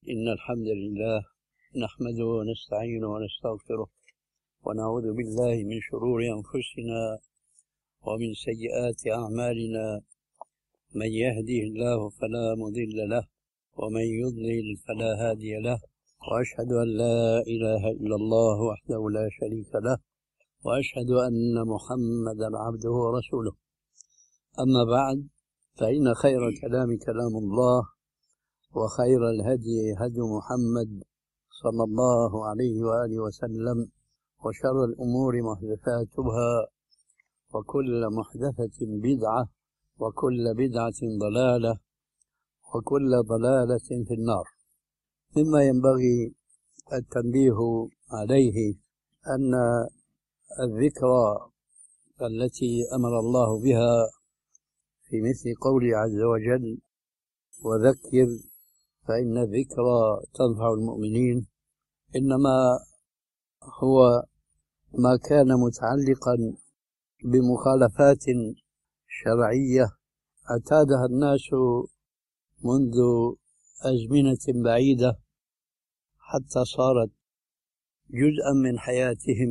إن الحمد لله نحمده ونستعينه ونستغفره ونعوذ بالله من شرور أنفسنا ومن سيئات أعمالنا. من يهده الله فلا مضل له ومن يضلل فلا هادي له، وأشهد أن لا إله إلا الله وحده لا شريك له، وأشهد أن محمدا عبده ورسوله. أما بعد، فإن خير الكلام كلام الله، وخير الهدي هدي محمد صلى الله عليه وآله وسلم، وشر الأمور محدثاتها، وكل محدثة بدعة، وكل بدعة ضلالة، وكل ضلالة في النار. مما ينبغي التنبيه عليه أن الذكرى التي أمر الله بها في مثل قوله عز وجل: وذكر فإن الذكرى تنفع المؤمنين، إنما هو ما كان متعلقا بمخالفات شرعية اعتادها الناس منذ أزمنة بعيدة، حتى صارت جزءا من حياتهم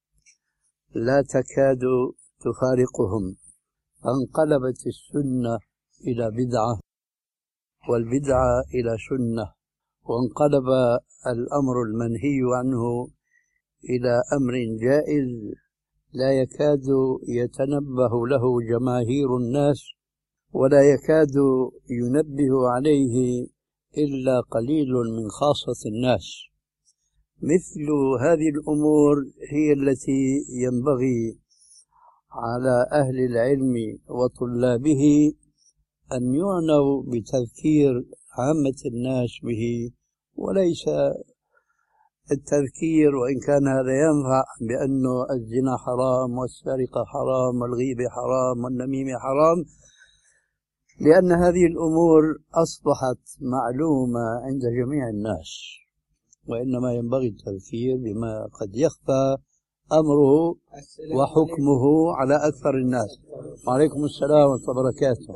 لا تكاد تفارقهم، فانقلبت السنة إلى بدعة والبدعة إلى سنة، وانقلب الأمر المنهي عنه إلى أمر جائز لا يكاد يتنبه له جماهير الناس، ولا يكاد ينبه عليه إلا قليل من خاصة الناس. مثل هذه الأمور هي التي ينبغي على أهل العلم وطلابه أن يعنوا بتذكير عامة الناس به، وليس التذكير، وإن كان هذا ينفع، بأنه الزنا حرام والسرقة حرام والغيبة حرام والنميمة حرام، لأن هذه الأمور أصبحت معلومة عند جميع الناس، وإنما ينبغي التذكير بما قد يخفى أمره وحكمه على أكثر الناس. وعليكم السلام ورحمة الله وبركاته.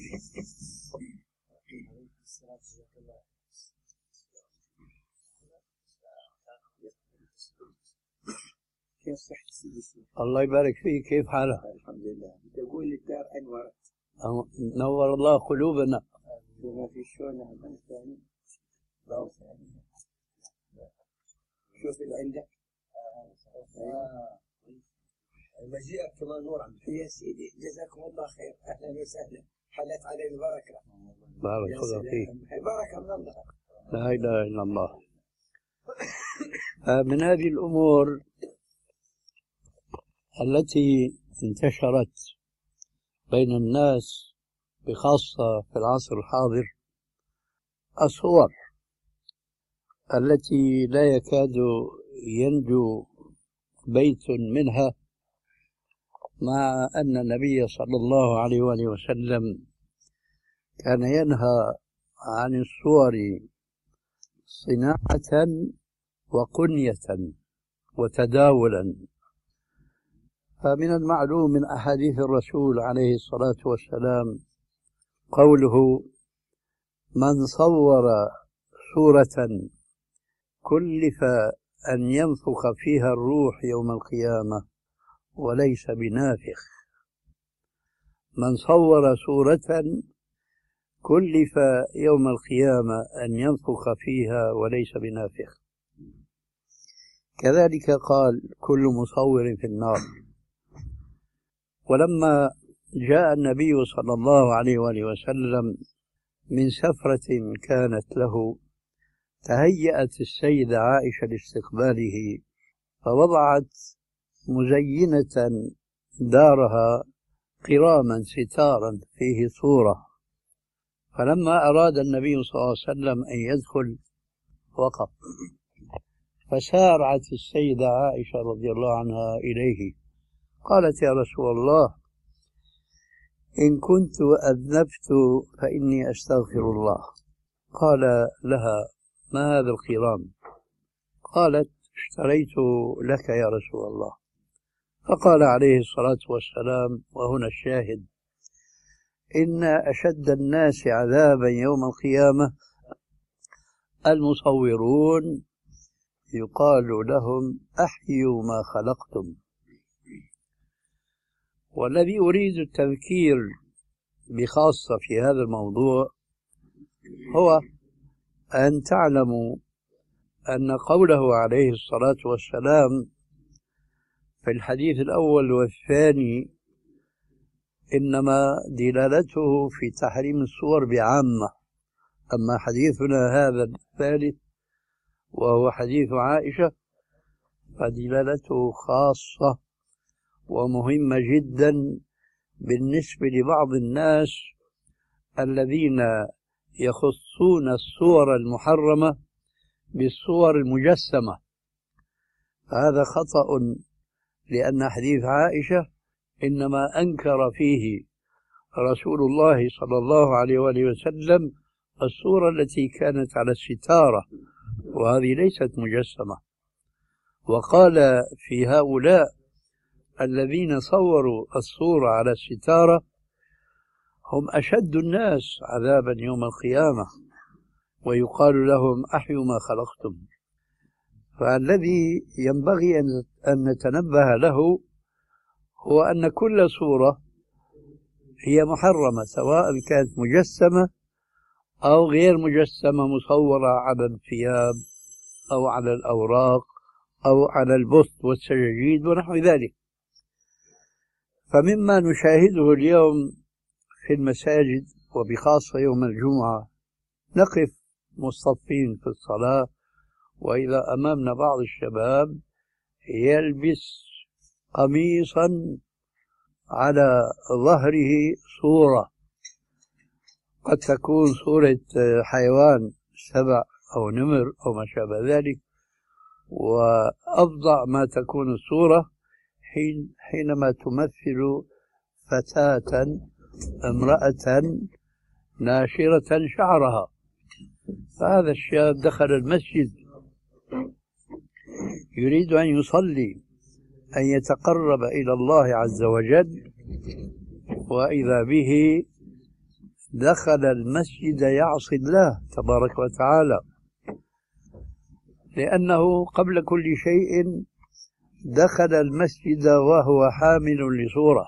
الله يبارك فيك، كيف حالك؟ الحمد لله. تقول الدار أنورت. نور الله قلوبنا. وما في شلون عمل ثاني؟ شوف اللي عندك. مجيئك كمان نور عم يا سيدي، جزاكم الله خير، أهلا وسهلا، حلت علي البركة. بارك الله فيك. بركة من الله. لا إله إلا الله. من هذه الأمور التي انتشرت بين الناس بخاصة في العصر الحاضر الصور التي لا يكاد ينجو بيت منها، مع أن النبي صلى الله عليه وآله وسلم كان ينهى عن الصور صناعة وقنية وتداولا. فمن المعلوم من أحاديث الرسول عليه الصلاة والسلام قوله: من صور صورة كلف أن ينفخ فيها الروح يوم القيامة وليس بنافخ. من صور صورة كلف يوم القيامة أن ينفخ فيها وليس بنافخ. كذلك قال: كل مصور في النار. ولما جاء النبي صلى الله عليه وآله وسلم من سفرة كانت له، تهيأت السيدة عائشة لاستقباله، فوضعت مزينة دارها قراما ستارا فيه صورة. فلما أراد النبي صلى الله عليه وسلم أن يدخل وقف، فسارعت السيدة عائشة رضي الله عنها إليه، قالت: يا رسول الله، إن كنت أذنبت فإني أستغفر الله. قال لها: ما هذا القرام؟ قالت: اشتريت لك يا رسول الله. فقال عليه الصلاة والسلام، وهنا الشاهد: إن أشد الناس عذابا يوم القيامة المصورون يقال لهم أحيوا ما خلقتم. والذي أريد التذكير بخاصة في هذا الموضوع هو أن تعلموا أن قوله عليه الصلاة والسلام في الحديث الأول والثاني إنما دلالته في تحريم الصور بعامة، أما حديثنا هذا الثالث وهو حديث عائشة فدلالته خاصة ومهمة جدا بالنسبة لبعض الناس الذين يخصون الصور المحرمة بالصور المجسمة. هذا خطأ، لأن حديث عائشة إنما أنكر فيه رسول الله صلى الله عليه وآله وسلم الصورة التي كانت على الستارة، وهذه ليست مجسمة. وقال في هؤلاء الذين صوروا الصورة على الستارة هم أشد الناس عذابا يوم القيامة، ويقال لهم أحيوا ما خلقتم. فالذي ينبغي أن نتنبه له هو أن كل صورة هي محرمة، سواء كانت مجسمة أو غير مجسمة، مصورة على الثياب أو على الأوراق أو على البسط والسجاجيد ونحو ذلك. فمما نشاهده اليوم في المساجد وبخاصة يوم الجمعة نقف مصطفين في الصلاة، وإذا أمامنا بعض الشباب يلبس قميصا على ظهره صورة، قد تكون صورة حيوان سبع أو نمر أو ما شابه ذلك، وأفظع ما تكون الصورة حينما تمثل فتاة امرأة ناشرة شعرها. فهذا الشاب دخل المسجد يريد أن يصلي، أن يتقرب إلى الله عز وجل، وإذا به دخل المسجد يعصي الله تبارك وتعالى، لأنه قبل كل شيء دخل المسجد وهو حامل لصورة،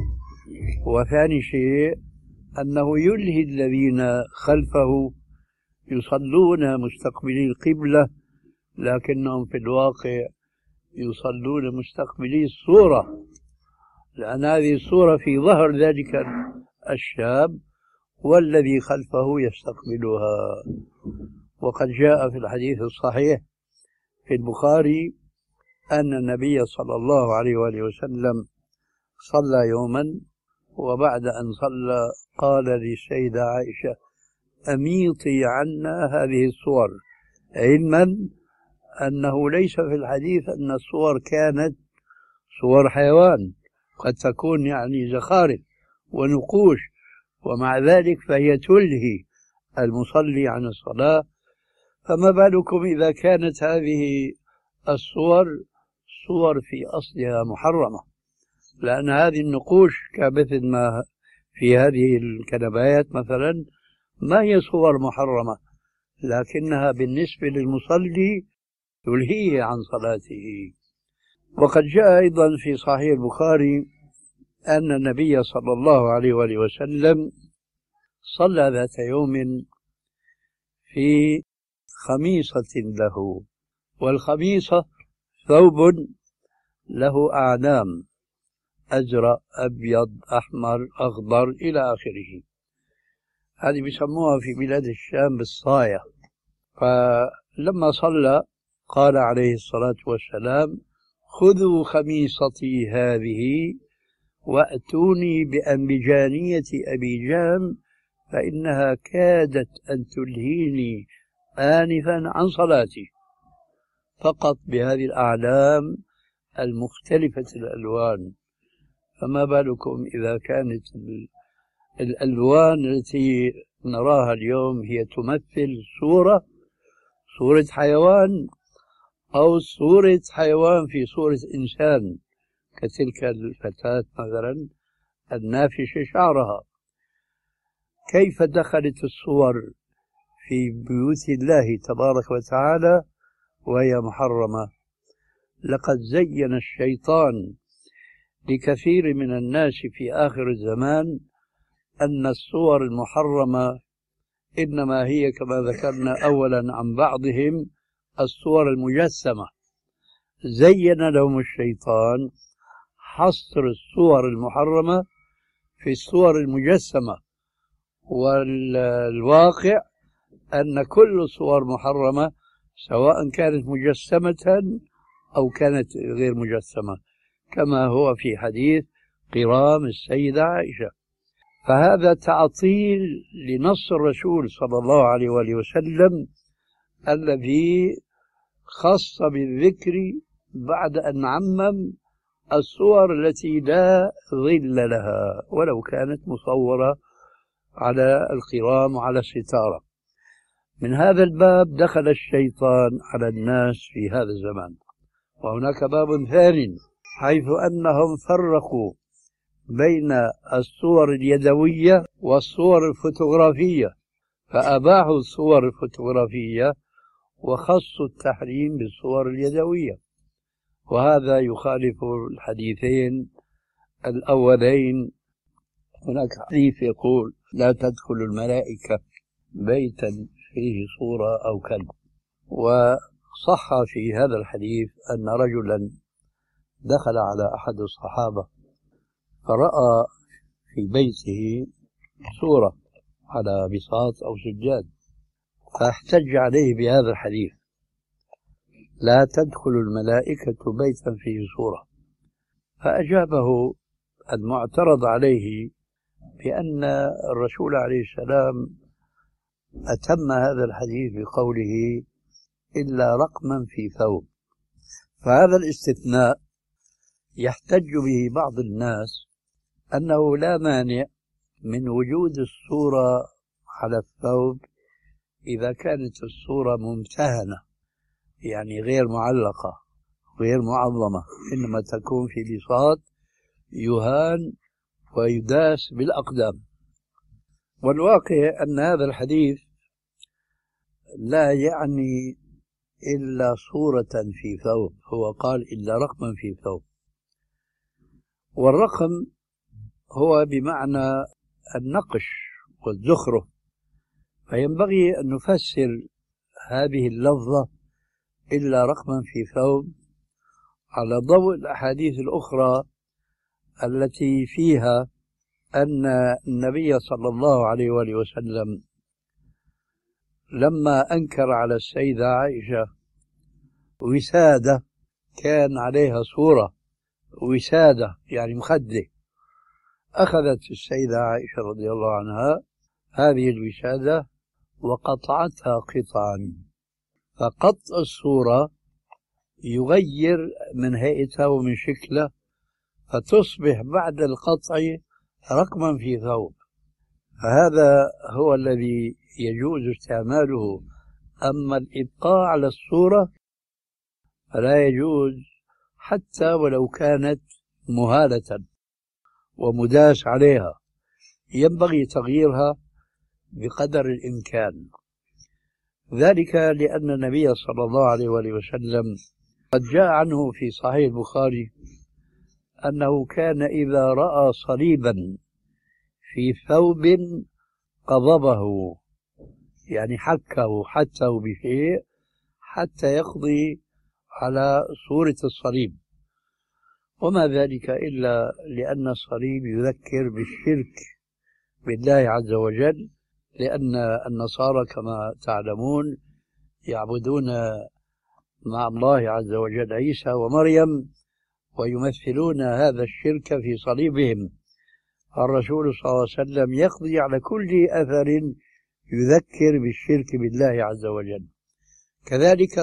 وثاني شيء أنه يلهي الذين خلفه يصلون مستقبلي القبلة، لكنهم في الواقع يصلون مستقبلي الصورة، لأن هذه الصورة في ظهر ذلك الشاب والذي خلفه يستقبلها. وقد جاء في الحديث الصحيح في البخاري أن النبي صلى الله عليه وآله وسلم صلى يوما، وبعد أن صلى قال للسيدة عائشة أميطي عنا هذه الصور، علما أنه ليس في الحديث أن الصور كانت صور حيوان، قد تكون يعني زخارف ونقوش، ومع ذلك فهي تلهي المصلي عن الصلاة. فما بالكم إذا كانت هذه الصور صور في أصلها محرمة، لأن هذه النقوش كمثل ما في هذه الكنبايات مثلا ما هي صور محرمة، لكنها بالنسبة للمصلي تلهيه عن صلاته. وقد جاء أيضا في صحيح البخاري أن النبي صلى الله عليه وآله وسلم صلى ذات يوم في خميصة له، والخميصة ثوب له أعلام أزرق أبيض أحمر أخضر إلى آخره، هذه بيسموها في بلاد الشام بالصاية. فلما صلى قال عليه الصلاة والسلام خذوا خميصتي هذه وأتوني بأنبجانية أبي جهم فإنها كادت أن تلهيني آنفا عن صلاتي، فقط بهذه الأعلام المختلفة الألوان. فما بالكم إذا كانت الألوان التي نراها اليوم هي تمثل صورة حيوان، أو صورة حيوان في صورة إنسان، كتلك الفتاة مثلا النافشة شعرها. كيف دخلت الصور في بيوت الله تبارك وتعالى وهي محرمة. لقد زين الشيطان لكثير من الناس في آخر الزمان أن الصور المحرمة إنما هي كما ذكرنا أولا عن بعضهم الصور المجسمة. زين لهم الشيطان حصر الصور المحرمة في الصور المجسمة، والواقع أن كل صور محرمة سواء كانت مجسمة أو كانت غير مجسمة، كما هو في حديث قرام السيدة عائشة. فهذا تعطيل لنص الرسول صلى الله عليه وآله وسلم الذي خص بالذكر بعد أن عمم الصور التي لا ظل لها ولو كانت مصورة على القرام وعلى الستارة. من هذا الباب دخل الشيطان على الناس في هذا الزمان. وهناك باب ثاني حيث أنهم فرقوا بين الصور اليدوية والصور الفوتوغرافية، فأباحوا الصور الفوتوغرافية وخصوا التحريم بالصور اليدوية، وهذا يخالف الحديثين الأولين. هناك حديث يقول لا تدخل الملائكة بيتا فيه صورة أو كلب، وصح في هذا الحديث أن رجلا دخل على أحد الصحابة فرأى في بيته صورة على بساط أو سجاد، فاحتج عليه بهذا الحديث لا تدخل الملائكة بيتا فيه صورة. فأجابه المعترض عليه بأن الرسول عليه السلام أتم هذا الحديث بقوله إلا رقما في ثوب. فهذا الاستثناء يحتج به بعض الناس أنه لا مانع من وجود الصورة على الثوب إذا كانت الصورة ممتهنة، يعني غير معلقة غير معظمة، إنما تكون في بساط يهان ويداس بالأقدام. والواقع أن هذا الحديث لا يعني إلا صورة في ثوب، هو قال إلا رقما في ثوب، والرقم هو بمعنى النقش والزخرف، فينبغي أن نفسر هذه اللفظة إلا رقما في ثوب على ضوء الأحاديث الأخرى التي فيها أن النبي صلى الله عليه وآله وسلم لما أنكر على السيدة عائشة وسادة كان عليها صورة، وسادة يعني مخدة، أخذت السيدة عائشة رضي الله عنها هذه الوسادة وقطعتها قطعا، فقطع الصورة يغير من هيئتها ومن شكلها، فتصبح بعد القطع رقما في ثوب. فهذا هو الذي يجوز استعماله، أما الإبقاء على الصورة فلا يجوز حتى ولو كانت مهالة ومداس عليها، ينبغي تغييرها بقدر الإمكان. ذلك لأن النبي صلى الله عليه وآله وسلم قد جاء عنه في صحيح البخاري أنه كان إذا رأى صليبا في ثوب قضبه، يعني حته بشيء حتى يقضي على صورة الصليب، وما ذلك إلا لأن الصليب يذكر بالشرك بالله عز وجل، لأن النصارى كما تعلمون يعبدون مع الله عز وجل عيسى ومريم ويمثلون هذا الشرك في صليبهم، الرسول صلى الله عليه وسلم يقضي على كل أثر يذكر بالشرك بالله عز وجل. كذلك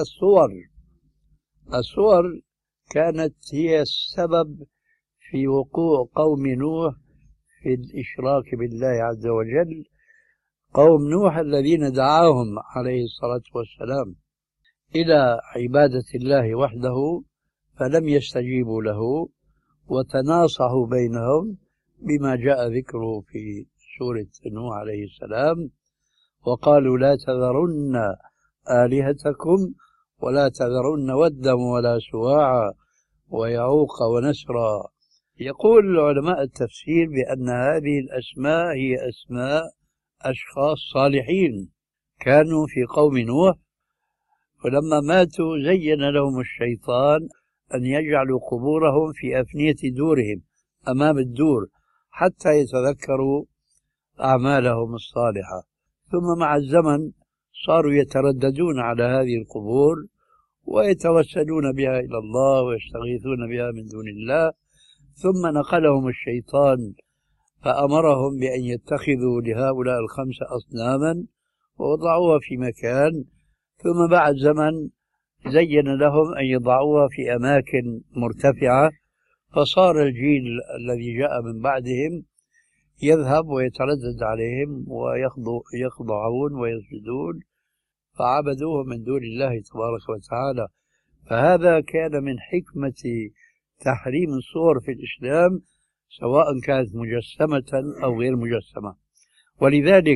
الصور كانت هي السبب في وقوع قوم نوح في الإشراك بالله عز وجل، قوم نوح الذين دعاهم عليه الصلاة والسلام إلى عبادة الله وحده فلم يستجيبوا له، وتناصحوا بينهم بما جاء ذكره في سورة نوح عليه السلام، وقالوا لا تذرن آلهتكم ولا تذرن ودا ولا سواعا ويعوق ونسرا. يقول علماء التفسير بأن هذه الأسماء هي أسماء أشخاص صالحين كانوا في قوم نوح، ولما ماتوا زين لهم الشيطان أن يجعلوا قبورهم في أفنية دورهم أمام الدور حتى يتذكروا أعمالهم الصالحة، ثم مع الزمن صاروا يترددون على هذه القبور ويتوسلون بها إلى الله ويستغيثون بها من دون الله، ثم نقلهم الشيطان فأمرهم بأن يتخذوا لهؤلاء الخمسة أصناما ووضعوها في مكان، ثم بعد زمن زين لهم أن يضعوها في أماكن مرتفعة، فصار الجيل الذي جاء من بعدهم يذهب ويتردد عليهم ويخضعون ويسجدون، فعبدوه من دون الله تبارك وتعالى. فهذا كان من حكمة تحريم الصور في الإسلام سواء كانت مجسمة أو غير مجسمة. ولذلك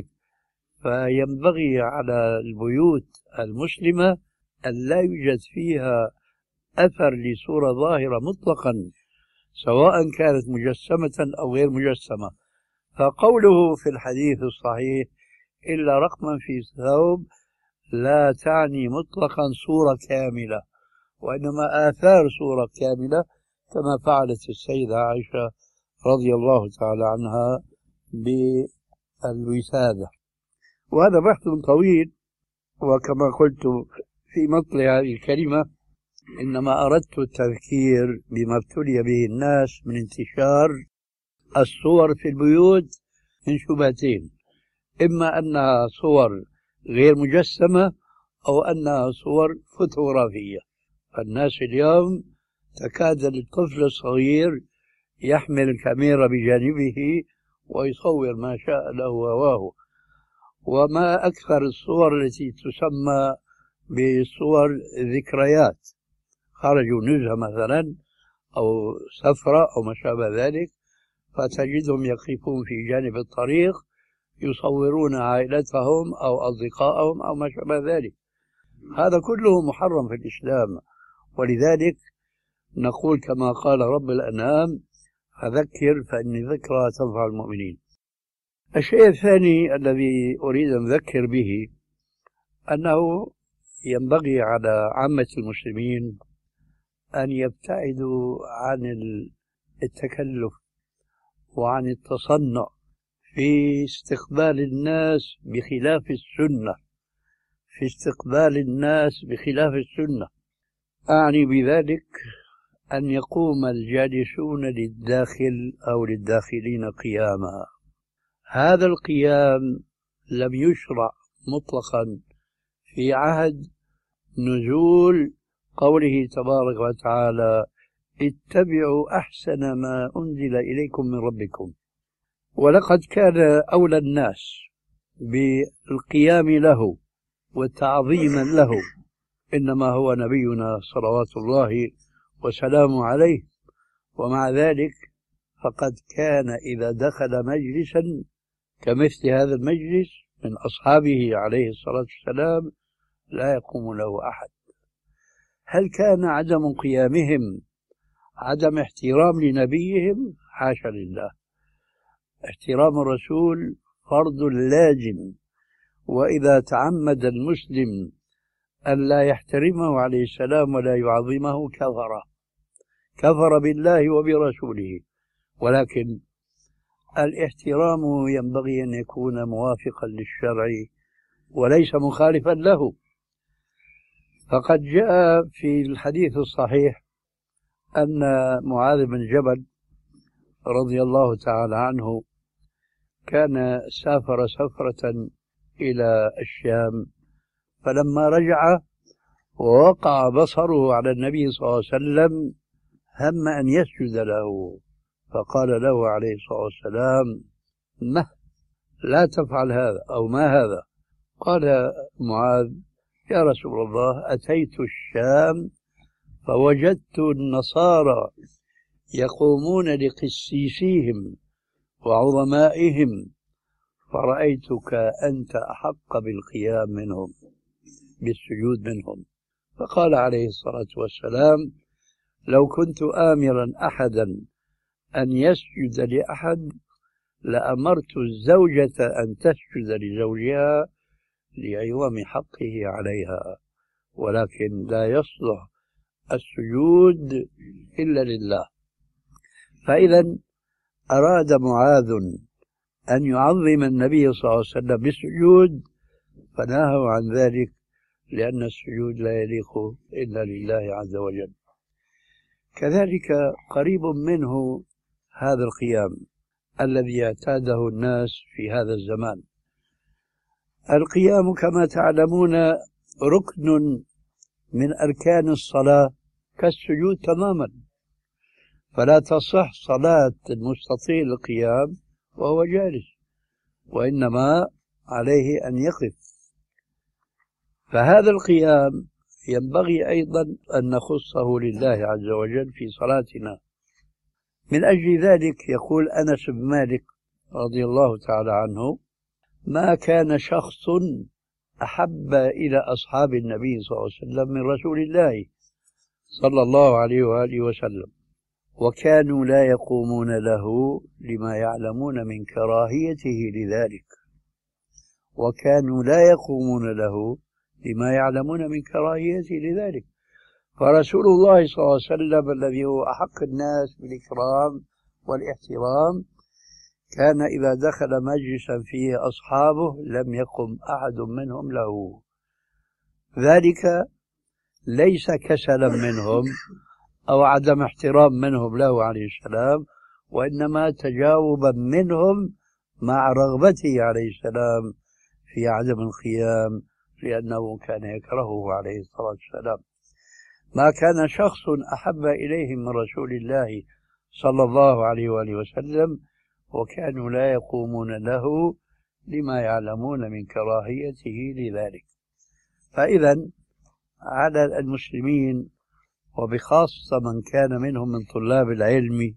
فينبغي على البيوت المسلمة أن لا يوجد فيها أثر لصورة ظاهرة مطلقا سواء كانت مجسمة أو غير مجسمة. فقوله في الحديث الصحيح إلا رقما في ثوب لا تعني مطلقا صورة كاملة، وإنما آثار صورة كاملة كما فعلت السيدة عائشة رضي الله تعالى عنها بالوسادة. وهذا بحث طويل، وكما قلت في مطلع هذه الكلمة إنما أردت التذكير بما ابتلي به الناس من انتشار الصور في البيوت من شبهتين: إما أنها صور غير مجسمة أو أنها صور فوتوغرافية. فالناس اليوم تكاد الطفل الصغير يحمل الكاميرا بجانبه ويصور ما شاء له هواه. وما أكثر الصور التي تسمى بصور ذكريات، خرجوا نزهة مثلا أو سفرة أو ما شابه ذلك، فتجدهم يقفون في جانب الطريق يصورون عائلتهم أو أصدقائهم أو ما شابه ذلك. هذا كله محرم في الإسلام، ولذلك نقول كما قال رب الأنعام: فذكر فإن ذكرى تنفع المؤمنين. الشيء الثاني الذي أريد أن أذكر به أنه ينبغي على عامة المسلمين أن يبتعدوا عن التكلف وعن التصنع في استقبال الناس بخلاف السنة. أعني بذلك أن يقوم الجالسون للداخل أو للداخلين قياما. هذا القيام لم يشرع مطلقا في عهد نزول قوله تبارك وتعالى: اتبعوا أحسن ما أنزل إليكم من ربكم. ولقد كان أولى الناس بالقيام له وتعظيما له إنما هو نبينا صلوات الله وسلامه عليه. ومع ذلك فقد كان إذا دخل مجلسا كمثل هذا المجلس من أصحابه عليه الصلاة والسلام لا يقوم له أحد. هل كان عدم قيامهم عدم احترام لنبيهم؟ حاشا لله. احترام الرسول فرض لازم، وإذا تعمد المسلم أن لا يحترمه عليه السلام ولا يعظمه كفر بالله وبرسوله. ولكن الاحترام ينبغي أن يكون موافقا للشرع وليس مخالفا له. فقد جاء في الحديث الصحيح أن معاذ بن جبل رضي الله تعالى عنه كان سافر سفرة إلى الشام، فلما رجع ووقع بصره على النبي صلى الله عليه وسلم هم أن يسجد له، فقال له عليه الصلاة والسلام: لا تفعل هذا، أو ما هذا؟ قال معاذ: يا رسول الله، أتيت الشام فوجدت النصارى يقومون لقسيسيهم وعظمائهم فرأيتك أنت أحق بالقيام منهم، بالسجود منهم. فقال عليه الصلاة والسلام: لو كنت آمرا أحدا أن يسجد لأحد لأمرت الزوجة أن تسجد لزوجها لعظم حقه عليها، ولكن لا يصلح السجود إلا لله. فإذا أراد معاذ أن يعظم النبي صلى الله عليه وسلم بالسجود فنهوا عن ذلك، لأن السجود لا يليق إلا لله عز وجل. كذلك قريب منه هذا القيام الذي اعتاده الناس في هذا الزمان. القيام كما تعلمون ركن من أركان الصلاة كالسجود تماما، فلا تصح صلاة المستطيل القيام وهو جالس، وإنما عليه أن يقف. فهذا القيام ينبغي أيضا أن نخصه لله عز وجل في صلاتنا. من أجل ذلك يقول أنس بن مالك رضي الله تعالى عنه: ما كان شخص أحب إلى أصحاب النبي صلى الله عليه وسلم من رسول الله صلى الله عليه وآله وسلم، وكانوا لا يقومون له لما يعلمون من كراهيته لذلك، وكانوا لا يقومون له لما يعلمون من كراهيته لذلك. فرسول الله صلى الله عليه وسلم الذي هو أحق الناس بالإكرام والاحترام كان إذا دخل مجلسا فيه أصحابه لم يقم أحد منهم له، ذلك ليس كسلا منهم أو عدم احترام منهم له عليه السلام، وإنما تجاوبا منهم مع رغبته عليه السلام في عدم القيام، لأنه كان يكرهه عليه الصلاة والسلام. ما كان شخص أحب إليهم من رسول الله صلى الله عليه وآله وسلم، وكانوا لا يقومون له لما يعلمون من كراهيته لذلك. فإذا على المسلمين، وبخاصة من كان منهم من طلاب العلم،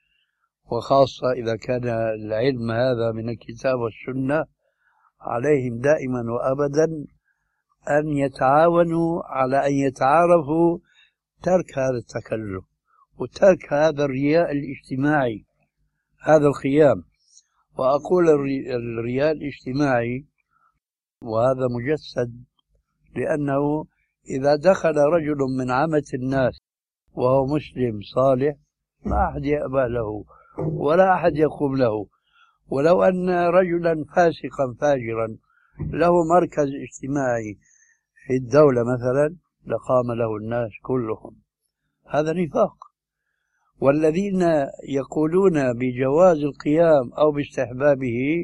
وخاصة إذا كان العلم هذا من الكتاب والسنة، عليهم دائما وأبدا أن يتعاونوا على أن يتعارفوا ترك هذا التكلف وترك هذا الرياء الاجتماعي، هذا الخيام. وأقول الرياء الاجتماعي وهذا مجسد، لأنه إذا دخل رجل من عامة الناس وهو مسلم صالح ما أحد يأبى له ولا أحد يقوم له، ولو أن رجلا فاسقا فاجرا له مركز اجتماعي في الدولة مثلا لقام له الناس كلهم. هذا نفاق. والذين يقولون بجواز القيام أو باستحبابه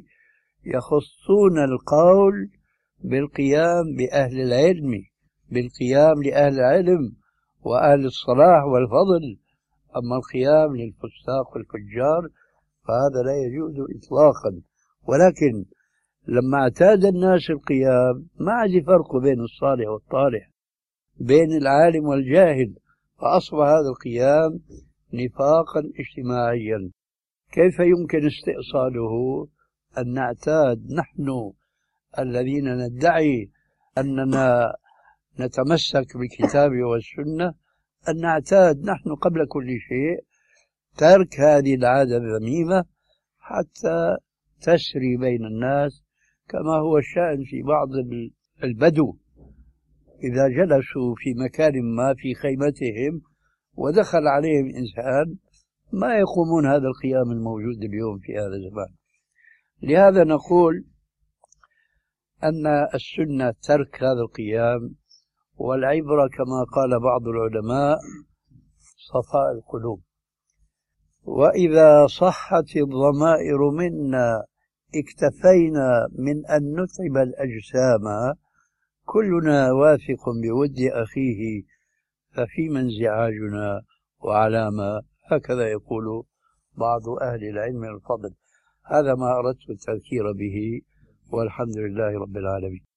يخصون القول بالقيام بأهل العلم، بالقيام لأهل العلم وأهل الصلاح والفضل. أما القيام للفساق والفجار فهذا لا يجوز إطلاقا. ولكن لما اعتاد الناس القيام ما عاد فرق بين الصالح والطالح، بين العالم والجاهل، فأصبح هذا القيام نفاقا اجتماعيا. كيف يمكن استئصاله؟ أن نعتاد نحن الذين ندعي أننا نتمسك بالكتاب والسنة، أن نعتاد نحن قبل كل شيء ترك هذه العادة الذميمة حتى تسري بين الناس، كما هو الشأن في بعض البدو إذا جلسوا في مكان ما في خيمتهم ودخل عليهم إنسان ما يقومون هذا القيام الموجود اليوم في هذا الزمان. لهذا نقول أن السنة ترك هذا القيام، والعبرة كما قال بعض العلماء صفاء القلوب. وإذا صحت الضمائر منا اكتفينا من أن نتعب الأجسام، كلنا واثق بود أخيه ففيما انزعاجنا وعلامة. هكذا يقول بعض أهل العلم الفضل. هذا ما أردت التذكير به، والحمد لله رب العالمين.